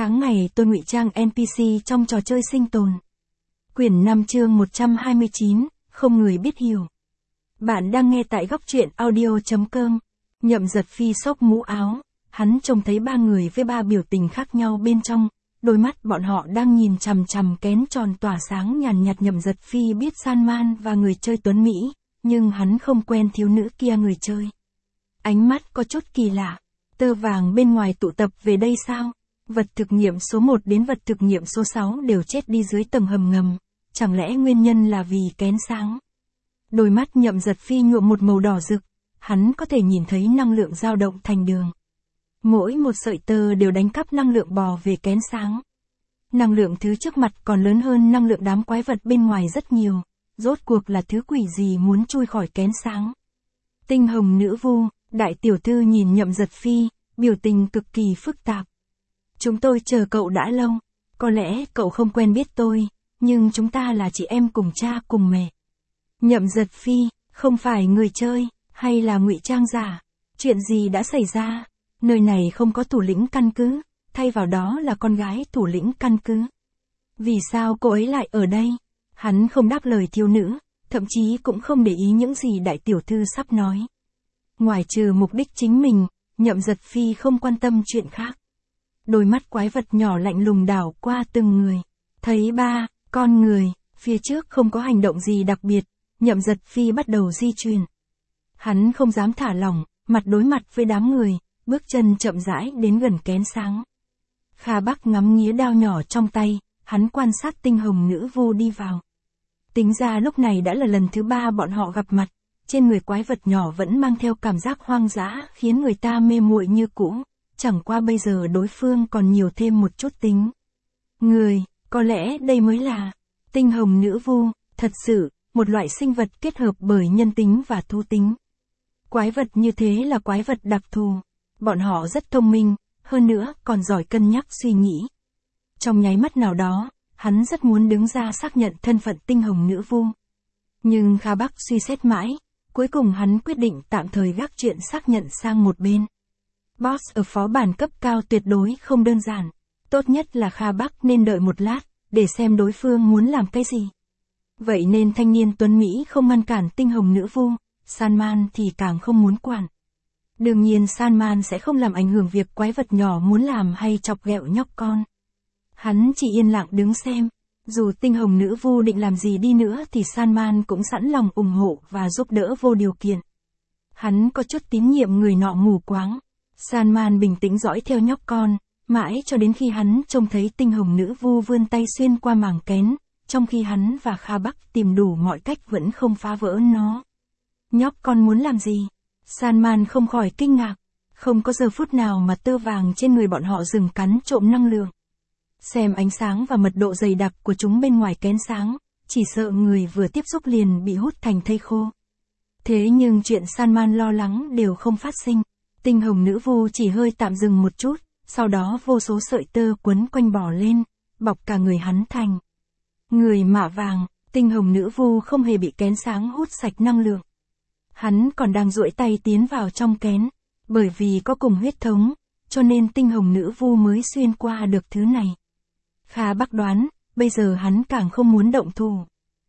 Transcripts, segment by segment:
Tháng ngày tôi ngụy trang NPC trong trò chơi sinh tồn. Quyển 5 chương 129, không người biết hiểu. Bạn đang nghe tại góc truyện audio.com. Nhậm Giật Phi xốc mũ áo, hắn trông thấy ba người với ba biểu tình khác nhau bên trong, đôi mắt bọn họ đang nhìn chằm chằm kén tròn tỏa sáng nhàn nhạt. Nhậm Giật Phi biết Salman và người chơi tuấn Mỹ, nhưng hắn không quen thiếu nữ kia người chơi. Ánh mắt có chút kỳ lạ, tơ vàng bên ngoài tụ tập về đây sao? Vật thực nghiệm số 1 đến vật thực nghiệm số 6 đều chết đi dưới tầng hầm ngầm, chẳng lẽ nguyên nhân là vì kén sáng? Đôi mắt Nhậm Giật Phi nhuộm một màu đỏ rực, hắn có thể nhìn thấy năng lượng dao động thành đường. Mỗi một sợi tơ đều đánh cắp năng lượng bò về kén sáng. Năng lượng thứ trước mặt còn lớn hơn năng lượng đám quái vật bên ngoài rất nhiều, rốt cuộc là thứ quỷ gì muốn chui khỏi kén sáng? Tinh hồng nữ vu, đại tiểu thư nhìn Nhậm Giật Phi, biểu tình cực kỳ phức tạp. Chúng tôi chờ cậu đã lâu, có lẽ cậu không quen biết tôi, nhưng chúng ta là chị em cùng cha cùng mẹ. Nhậm Giật Phi, không phải người chơi, hay là ngụy trang giả? Chuyện gì đã xảy ra? Nơi này không có thủ lĩnh căn cứ, thay vào đó là con gái thủ lĩnh căn cứ. Vì sao cô ấy lại ở đây? Hắn không đáp lời thiếu nữ, thậm chí cũng không để ý những gì đại tiểu thư sắp nói. Ngoài trừ mục đích chính mình, Nhậm Giật Phi không quan tâm chuyện khác. Đôi mắt quái vật nhỏ lạnh lùng đảo qua từng người. Thấy ba con người, phía trước không có hành động gì đặc biệt, Nhậm Giật Phi bắt đầu di chuyển. Hắn không dám thả lỏng, mặt đối mặt với đám người, bước chân chậm rãi đến gần kén sáng. Kha Bắc ngắm nghía đao nhỏ trong tay, hắn quan sát tinh hồng nữ vu đi vào. Tính ra lúc này đã là lần thứ 3 bọn họ gặp mặt, trên người quái vật nhỏ vẫn mang theo cảm giác hoang dã khiến người ta mê muội như cũ, chẳng qua bây giờ đối phương còn nhiều thêm một chút tính. Người, có lẽ đây mới là tinh hồng nữ vu, thật sự, một loại sinh vật kết hợp bởi nhân tính và thú tính. Quái vật như thế là quái vật đặc thù, bọn họ rất thông minh, hơn nữa còn giỏi cân nhắc suy nghĩ. Trong nháy mắt nào đó, hắn rất muốn đứng ra xác nhận thân phận tinh hồng nữ vu. Nhưng Kha Bắc suy xét mãi, cuối cùng hắn quyết định tạm thời gác chuyện xác nhận sang một bên. Boss ở phó bản cấp cao tuyệt đối không đơn giản, tốt nhất là Kha Bắc nên đợi một lát, để xem đối phương muốn làm cái gì. Vậy nên thanh niên tuấn Mỹ không ngăn cản tinh hồng nữ vu, Salman thì càng không muốn quản. Đương nhiên Salman sẽ không làm ảnh hưởng việc quái vật nhỏ muốn làm hay chọc ghẹo nhóc con. Hắn chỉ yên lặng đứng xem, dù tinh hồng nữ vu định làm gì đi nữa thì Salman cũng sẵn lòng ủng hộ và giúp đỡ vô điều kiện. Hắn có chút tín nhiệm người nọ mù quáng. Salman bình tĩnh dõi theo nhóc con, mãi cho đến khi hắn trông thấy tinh hồng nữ vu vươn tay xuyên qua màng kén, trong khi hắn và Kha Bắc tìm đủ mọi cách vẫn không phá vỡ nó. Nhóc con muốn làm gì? Salman không khỏi kinh ngạc, không có giờ phút nào mà tơ vàng trên người bọn họ dừng cắn trộm năng lượng. Xem ánh sáng và mật độ dày đặc của chúng bên ngoài kén sáng, chỉ sợ người vừa tiếp xúc liền bị hút thành thây khô. Thế nhưng chuyện Salman lo lắng đều không phát sinh. Tinh hồng nữ vu chỉ hơi tạm dừng một chút, sau đó vô số sợi tơ quấn quanh bò lên, bọc cả người hắn thành người mạ vàng. Tinh hồng nữ vu không hề bị kén sáng hút sạch năng lượng. Hắn còn đang duỗi tay tiến vào trong kén, bởi vì có cùng huyết thống, cho nên tinh hồng nữ vu mới xuyên qua được thứ này. Kha Bắc đoán, bây giờ hắn càng không muốn động thủ.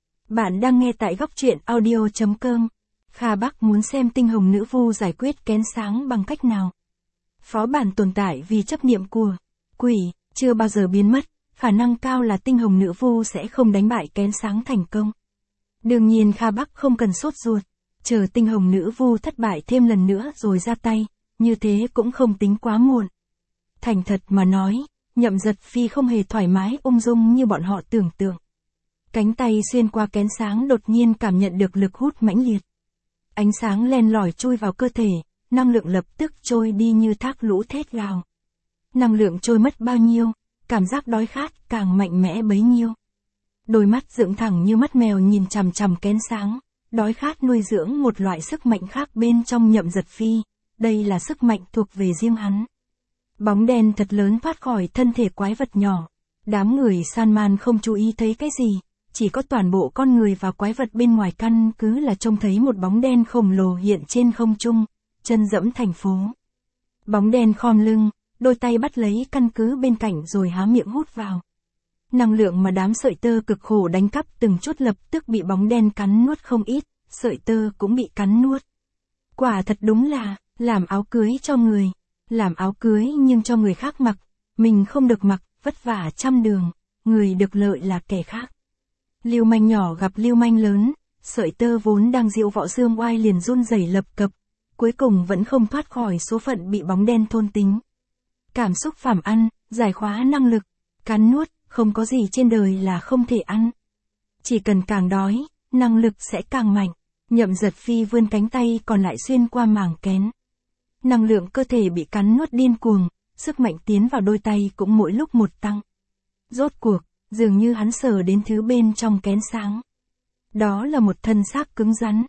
Bạn đang nghe tại góc truyện audio.com. Kha Bắc muốn xem tinh hồng nữ vu giải quyết kén sáng bằng cách nào. Phó bản tồn tại vì chấp niệm của quỷ, chưa bao giờ biến mất, khả năng cao là tinh hồng nữ vu sẽ không đánh bại kén sáng thành công. Đương nhiên Kha Bắc không cần sốt ruột, chờ tinh hồng nữ vu thất bại thêm lần nữa rồi ra tay, như thế cũng không tính quá muộn. Thành thật mà nói, Nhậm Giật Phi không hề thoải mái ung dung như bọn họ tưởng tượng. Cánh tay xuyên qua kén sáng đột nhiên cảm nhận được lực hút mãnh liệt. Ánh sáng len lỏi chui vào cơ thể, năng lượng lập tức trôi đi như thác lũ thét gào. Năng lượng trôi mất bao nhiêu, cảm giác đói khát càng mạnh mẽ bấy nhiêu. Đôi mắt dựng thẳng như mắt mèo nhìn chằm chằm kén sáng, đói khát nuôi dưỡng một loại sức mạnh khác bên trong Nhậm Giật Phi, đây là sức mạnh thuộc về riêng hắn. Bóng đen thật lớn thoát khỏi thân thể quái vật nhỏ, đám người Salman không chú ý thấy cái gì, chỉ có toàn bộ con người và quái vật bên ngoài căn cứ là trông thấy một bóng đen khổng lồ hiện trên không trung, chân dẫm thành phố. Bóng đen khom lưng, đôi tay bắt lấy căn cứ bên cạnh rồi há miệng hút vào. Năng lượng mà đám sợi tơ cực khổ đánh cắp từng chút lập tức bị bóng đen cắn nuốt không ít, sợi tơ cũng bị cắn nuốt. Quả thật đúng là, làm áo cưới cho người. Làm áo cưới nhưng cho người khác mặc, mình không được mặc, vất vả trăm đường, người được lợi là kẻ khác. Lưu manh nhỏ gặp lưu manh lớn, sợi tơ vốn đang diệu võ dương oai liền run rẩy lập cập, cuối cùng vẫn không thoát khỏi số phận bị bóng đen thôn tính. Cảm xúc phàm ăn, giải khóa năng lực, cắn nuốt, không có gì trên đời là không thể ăn. Chỉ cần càng đói, năng lực sẽ càng mạnh. Nhậm Giật Phi vươn cánh tay còn lại xuyên qua màng kén. Năng lượng cơ thể bị cắn nuốt điên cuồng, sức mạnh tiến vào đôi tay cũng mỗi lúc một tăng. Rốt cuộc, dường như hắn sờ đến thứ bên trong kén sáng. Đó là một thân xác cứng rắn,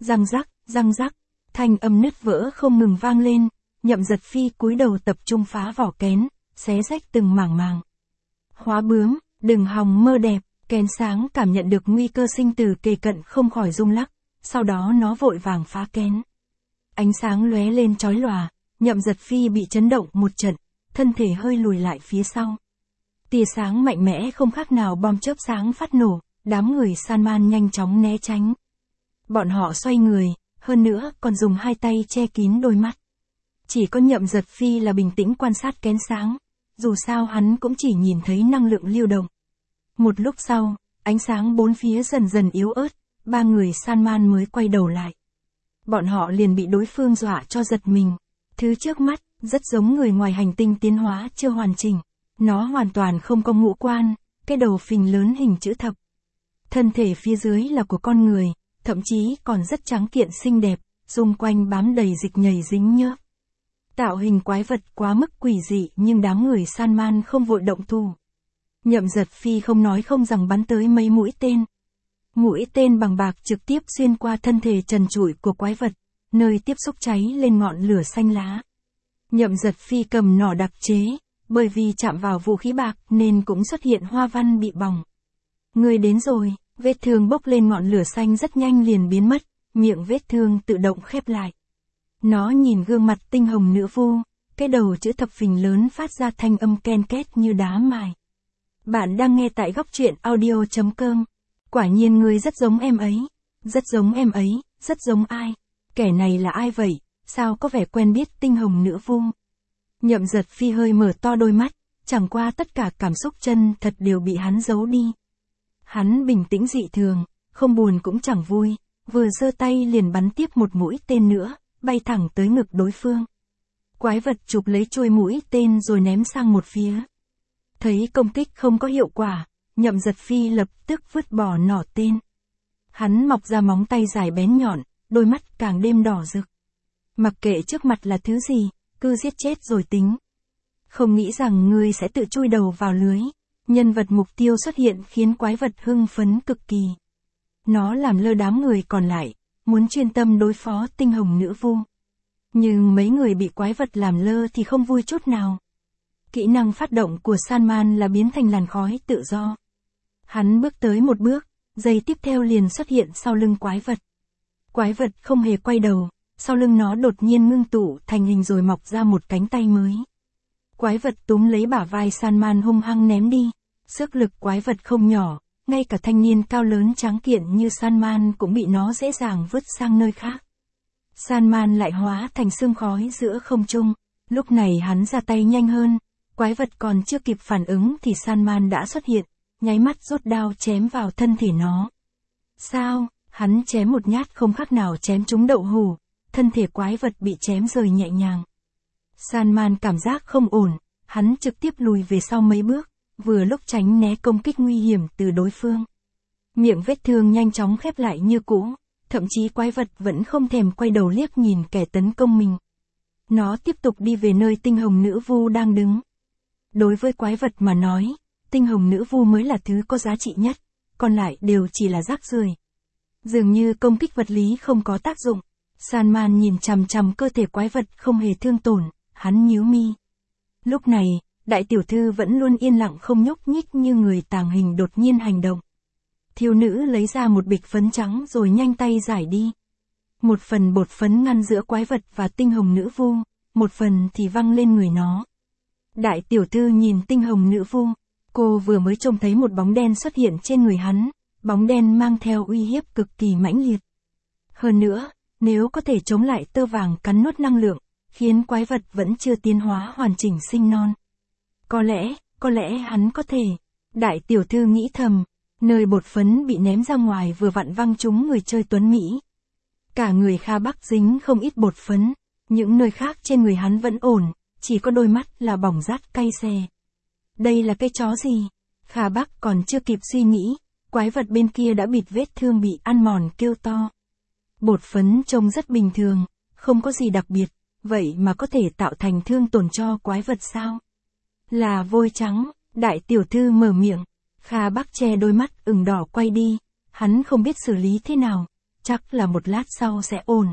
răng rắc, thanh âm nứt vỡ không ngừng vang lên, Nhậm Giật Phi cúi đầu tập trung phá vỏ kén, xé rách từng mảng màng. Hóa bướm, đừng hòng mơ đẹp, kén sáng cảm nhận được nguy cơ sinh tử kề cận không khỏi rung lắc, sau đó nó vội vàng phá kén. Ánh sáng lóe lên chói lòa, Nhậm Giật Phi bị chấn động một trận, thân thể hơi lùi lại phía sau. Tia sáng mạnh mẽ không khác nào bom chớp sáng phát nổ, đám người san man nhanh chóng né tránh. Bọn họ xoay người, hơn nữa còn dùng hai tay che kín đôi mắt. Chỉ có Nhậm Giật Phi là bình tĩnh quan sát kén sáng, dù sao hắn cũng chỉ nhìn thấy năng lượng lưu động. Một lúc sau, ánh sáng bốn phía dần dần yếu ớt, ba người san man mới quay đầu lại. Bọn họ liền bị đối phương dọa cho giật mình. Thứ trước mắt, rất giống người ngoài hành tinh tiến hóa chưa hoàn chỉnh. Nó hoàn toàn không có ngũ quan, cái đầu phình lớn hình chữ thập. Thân thể phía dưới là của con người, thậm chí còn rất tráng kiện xinh đẹp, xung quanh bám đầy dịch nhầy dính nhớp. Tạo hình quái vật quá mức quỷ dị nhưng đám người san man không vội động thủ. Nhậm Giật Phi không nói không rằng bắn tới mấy mũi tên. Mũi tên bằng bạc trực tiếp xuyên qua thân thể trần trụi của quái vật, nơi tiếp xúc cháy lên ngọn lửa xanh lá. Nhậm Giật Phi cầm nỏ đặc chế, bởi vì chạm vào vũ khí bạc nên cũng xuất hiện hoa văn bị bỏng. Người đến rồi, vết thương bốc lên ngọn lửa xanh rất nhanh liền biến mất, miệng vết thương tự động khép lại. Nó nhìn gương mặt tinh hồng nữ vu, cái đầu chữ thập phình lớn phát ra thanh âm ken két như đá mài. Bạn đang nghe tại góc truyện audio.com. Quả nhiên ngươi rất giống em ấy. Rất giống em ấy, rất giống ai? Kẻ này là ai vậy? Sao có vẻ quen biết tinh hồng nữ vu? Nhậm Giật Phi hơi mở to đôi mắt, chẳng qua tất cả cảm xúc chân thật đều bị hắn giấu đi. Hắn bình tĩnh dị thường, không buồn cũng chẳng vui, vừa giơ tay liền bắn tiếp một mũi tên nữa, bay thẳng tới ngực đối phương. Quái vật chụp lấy chuôi mũi tên rồi ném sang một phía. Thấy công kích không có hiệu quả, Nhậm Giật Phi lập tức vứt bỏ nỏ tên. Hắn mọc ra móng tay dài bén nhọn, đôi mắt càng đêm đỏ rực. Mặc kệ trước mặt là thứ gì, cứ giết chết rồi tính. Không nghĩ rằng ngươi sẽ tự chui đầu vào lưới. Nhân vật mục tiêu xuất hiện khiến quái vật hưng phấn cực kỳ. Nó làm lơ đám người còn lại, muốn chuyên tâm đối phó tinh hồng nữ vu. Nhưng mấy người bị quái vật làm lơ thì không vui chút nào. Kỹ năng phát động của San Man là biến thành làn khói tự do. Hắn bước tới một bước, giây tiếp theo liền xuất hiện sau lưng quái vật. Quái vật không hề quay đầu, sau lưng nó đột nhiên ngưng tụ thành hình rồi mọc ra một cánh tay mới. Quái vật túm lấy bả vai San Man hung hăng ném đi. Sức lực quái vật không nhỏ, ngay cả thanh niên cao lớn tráng kiện như San Man cũng bị nó dễ dàng vứt sang nơi khác. San Man lại hóa thành sương khói giữa không trung. Lúc này hắn ra tay nhanh hơn. Quái vật còn chưa kịp phản ứng thì San Man đã xuất hiện, nháy mắt rút đao chém vào thân thể nó. Sao? Hắn chém một nhát không khác nào chém trúng đậu hủ, thân thể quái vật bị chém rời nhẹ nhàng. San Man cảm giác không ổn, hắn trực tiếp lùi về sau mấy bước, vừa lúc tránh né công kích nguy hiểm từ đối phương. Miệng vết thương nhanh chóng khép lại như cũ, thậm chí quái vật vẫn không thèm quay đầu liếc nhìn kẻ tấn công mình. Nó tiếp tục đi về nơi tinh hồng nữ vu đang đứng. Đối với quái vật mà nói, tinh hồng nữ vu mới là thứ có giá trị nhất, còn lại đều chỉ là rác rưởi. Dường như công kích vật lý không có tác dụng. San Man nhìn chằm chằm cơ thể quái vật không hề thương tổn, hắn nhíu mi. Lúc này, đại tiểu thư vẫn luôn yên lặng không nhúc nhích như người tàng hình đột nhiên hành động. Thiếu nữ lấy ra một bịch phấn trắng rồi nhanh tay giải đi. Một phần bột phấn ngăn giữa quái vật và tinh hồng nữ vu, một phần thì văng lên người nó. Đại tiểu thư nhìn tinh hồng nữ vu, cô vừa mới trông thấy một bóng đen xuất hiện trên người hắn, bóng đen mang theo uy hiếp cực kỳ mãnh liệt. Hơn nữa, nếu có thể chống lại tơ vàng cắn nuốt năng lượng, khiến quái vật vẫn chưa tiến hóa hoàn chỉnh sinh non. Có lẽ hắn có thể. Đại tiểu thư nghĩ thầm, nơi bột phấn bị ném ra ngoài vừa vặn văng trúng người chơi tuấn Mỹ. Cả người Kha Bắc dính không ít bột phấn, những nơi khác trên người hắn vẫn ổn, chỉ có đôi mắt là bỏng rát cay xè. Đây là cái chó gì? Kha Bắc còn chưa kịp suy nghĩ, quái vật bên kia đã bịt vết thương bị ăn mòn kêu to. Bột phấn trông rất bình thường, không có gì đặc biệt, vậy mà có thể tạo thành thương tổn cho quái vật sao? Là vôi trắng, đại tiểu thư mở miệng. Kha Bắc che đôi mắt ửng đỏ quay đi, hắn không biết xử lý thế nào, chắc là một lát sau sẽ ổn.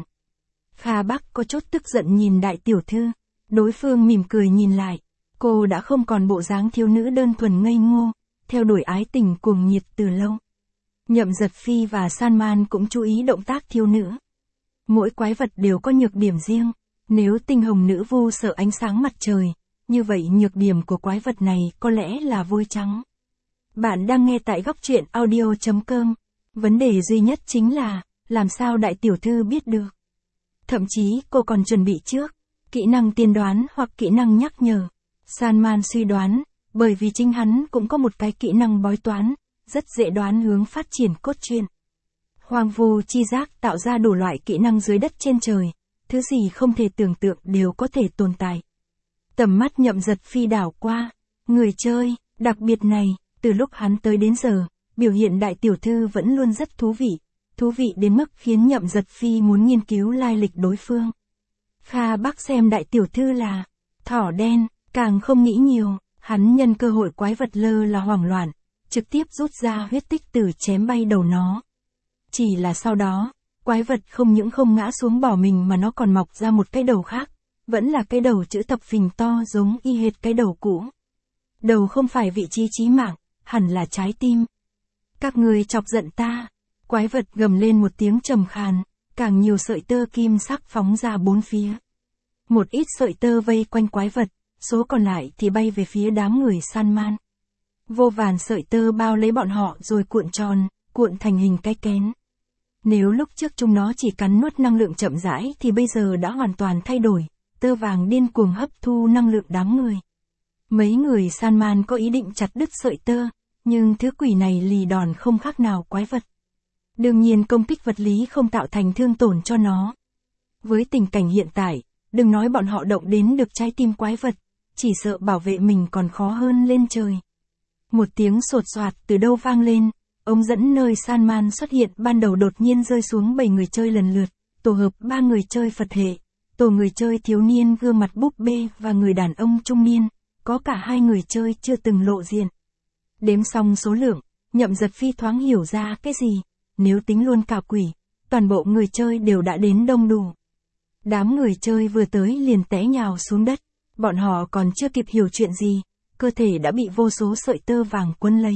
Kha Bắc có chút tức giận nhìn đại tiểu thư, đối phương mỉm cười nhìn lại, cô đã không còn bộ dáng thiếu nữ đơn thuần ngây ngô, theo đuổi ái tình cuồng nhiệt từ lâu. Nhậm Giật Phi và Salman cũng chú ý động tác thiếu nữ. Mỗi quái vật đều có nhược điểm riêng, nếu tinh hồng nữ vu sợ ánh sáng mặt trời, như vậy nhược điểm của quái vật này có lẽ là vôi trắng. Bạn đang nghe tại góc truyện audio.com. Vấn đề duy nhất chính là, làm sao đại tiểu thư biết được? Thậm chí cô còn chuẩn bị trước, kỹ năng tiên đoán hoặc kỹ năng nhắc nhở. Salman suy đoán, bởi vì chính hắn cũng có một cái kỹ năng bói toán, rất dễ đoán hướng phát triển cốt truyện. Hoang vu chi giác tạo ra đủ loại kỹ năng dưới đất trên trời, thứ gì không thể tưởng tượng đều có thể tồn tại. Tầm mắt Nhậm Giật Phi đảo qua, người chơi, đặc biệt này, từ lúc hắn tới đến giờ, biểu hiện đại tiểu thư vẫn luôn rất thú vị đến mức khiến Nhậm Giật Phi muốn nghiên cứu lai lịch đối phương. Kha Bắc xem đại tiểu thư là thỏ đen, càng không nghĩ nhiều, hắn nhân cơ hội quái vật lơ là hoảng loạn, trực tiếp rút ra huyết tích tử chém bay đầu nó. Chỉ là sau đó, quái vật không những không ngã xuống bỏ mình mà nó còn mọc ra một cái đầu khác, vẫn là cái đầu chữ thập phình to giống y hệt cái đầu cũ. Đầu không phải vị trí chí mạng, hẳn là trái tim. Các người chọc giận ta. Quái vật gầm lên một tiếng trầm khàn, càng nhiều sợi tơ kim sắc phóng ra bốn phía. Một ít sợi tơ vây quanh quái vật, số còn lại thì bay về phía đám người Salman. Vô vàn sợi tơ bao lấy bọn họ rồi cuộn tròn, cuộn thành hình cái kén. Nếu lúc trước chúng nó chỉ cắn nuốt năng lượng chậm rãi thì bây giờ đã hoàn toàn thay đổi, tơ vàng điên cuồng hấp thu năng lượng đám người. Mấy người Salman có ý định chặt đứt sợi tơ, nhưng thứ quỷ này lì đòn không khác nào quái vật. Đương nhiên công kích vật lý không tạo thành thương tổn cho nó. Với tình cảnh hiện tại, đừng nói bọn họ động đến được trái tim quái vật, chỉ sợ bảo vệ mình còn khó hơn lên trời. Một tiếng sột soạt từ đâu vang lên, ống dẫn nơi Salman xuất hiện ban đầu đột nhiên rơi xuống 7 người chơi lần lượt, tổ hợp 3 người chơi Phật hệ, tổ người chơi thiếu niên gương mặt búp bê và người đàn ông trung niên, có cả 2 người chơi chưa từng lộ diện. Đếm xong số lượng, Nhậm Giật Phi thoáng hiểu ra cái gì, nếu tính luôn cả quỷ, toàn bộ người chơi đều đã đến đông đủ. Đám người chơi vừa tới liền té nhào xuống đất, bọn họ còn chưa kịp hiểu chuyện gì, cơ thể đã bị vô số sợi tơ vàng quấn lấy.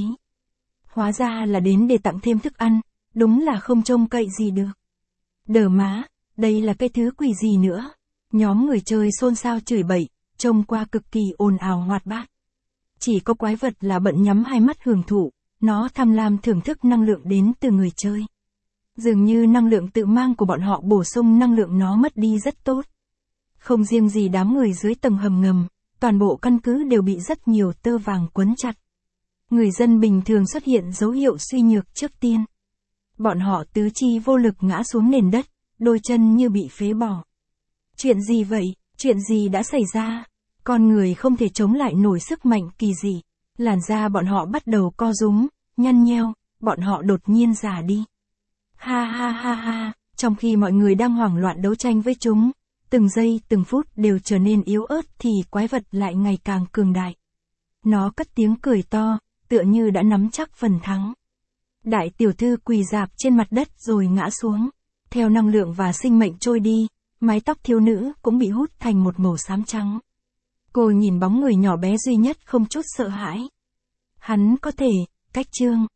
Hóa ra là đến để tặng thêm thức ăn, đúng là không trông cậy gì được. Đờ má, đây là cái thứ quỷ gì nữa? Nhóm người chơi xôn xao chửi bậy, trông qua cực kỳ ồn ào hoạt bát. Chỉ có quái vật là bận nhắm hai mắt hưởng thụ, nó tham lam thưởng thức năng lượng đến từ người chơi. Dường như năng lượng tự mang của bọn họ bổ sung năng lượng nó mất đi rất tốt. Không riêng gì đám người dưới tầng hầm ngầm, toàn bộ căn cứ đều bị rất nhiều tơ vàng quấn chặt. Người dân bình thường xuất hiện dấu hiệu suy nhược trước tiên. Bọn họ tứ chi vô lực ngã xuống nền đất, đôi chân như bị phế bỏ. Chuyện gì vậy? Chuyện gì đã xảy ra? Con người không thể chống lại nổi sức mạnh kỳ dị. Làn da bọn họ bắt đầu co rúm, nhăn nheo, bọn họ đột nhiên già đi. Ha ha ha ha, trong khi mọi người đang hoảng loạn đấu tranh với chúng, từng giây từng phút đều trở nên yếu ớt thì quái vật lại ngày càng cường đại. Nó cất tiếng cười to, tựa như đã nắm chắc phần thắng. Đại tiểu thư quỳ rạp trên mặt đất rồi ngã xuống. Theo năng lượng và sinh mệnh trôi đi, mái tóc thiếu nữ cũng bị hút thành một màu xám trắng. Cô nhìn bóng người nhỏ bé duy nhất không chút sợ hãi. Hắn có thể, cách chương.